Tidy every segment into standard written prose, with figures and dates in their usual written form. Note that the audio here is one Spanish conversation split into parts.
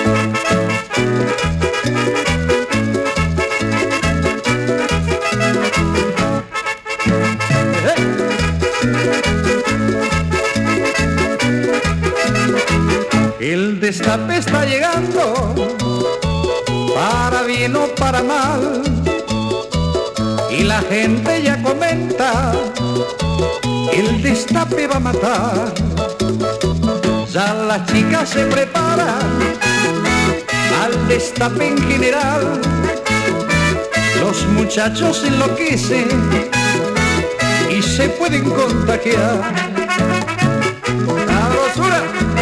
El destape está llegando, para bien o para mal, y la gente ya comenta, el destape va a matar. Ya las chicas se preparan al destape en general, los muchachos enloquecen y se pueden contagiar. ¡Sabrosura!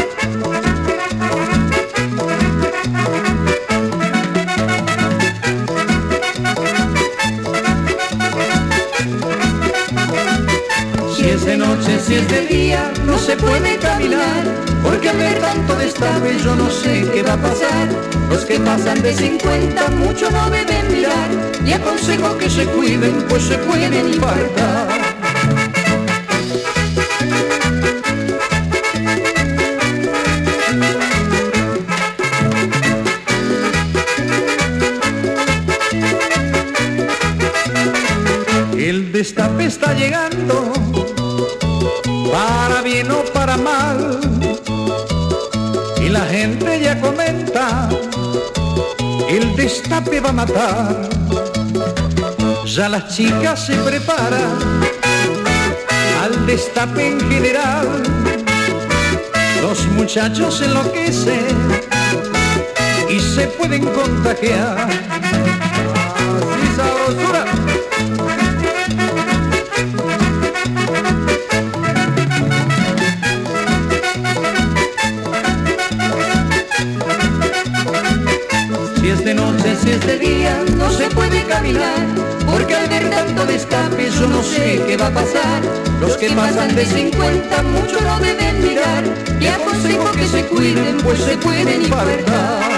Si es de noche, si es de día, no se puede caminar, porque al ver tanto destape yo no sé qué va a pasar. Los que pasan de 50 mucho no deben mirar, y aconsejo que se cuiden, pues se pueden infartar. El destape está llegando, para bien o para mal, y la gente ya comenta, el destape va a matar. Ya las chicas se preparan al destape en general, los muchachos enloquecen y se pueden contagiar. ¡Así sabrosura! Si es de noche, si es de día, no se puede caminar, porque al ver tanto destape yo no sé qué va a pasar. Los que pasan de 50 mucho no deben mirar, y aconsejo que se cuiden, pues se pueden infartar.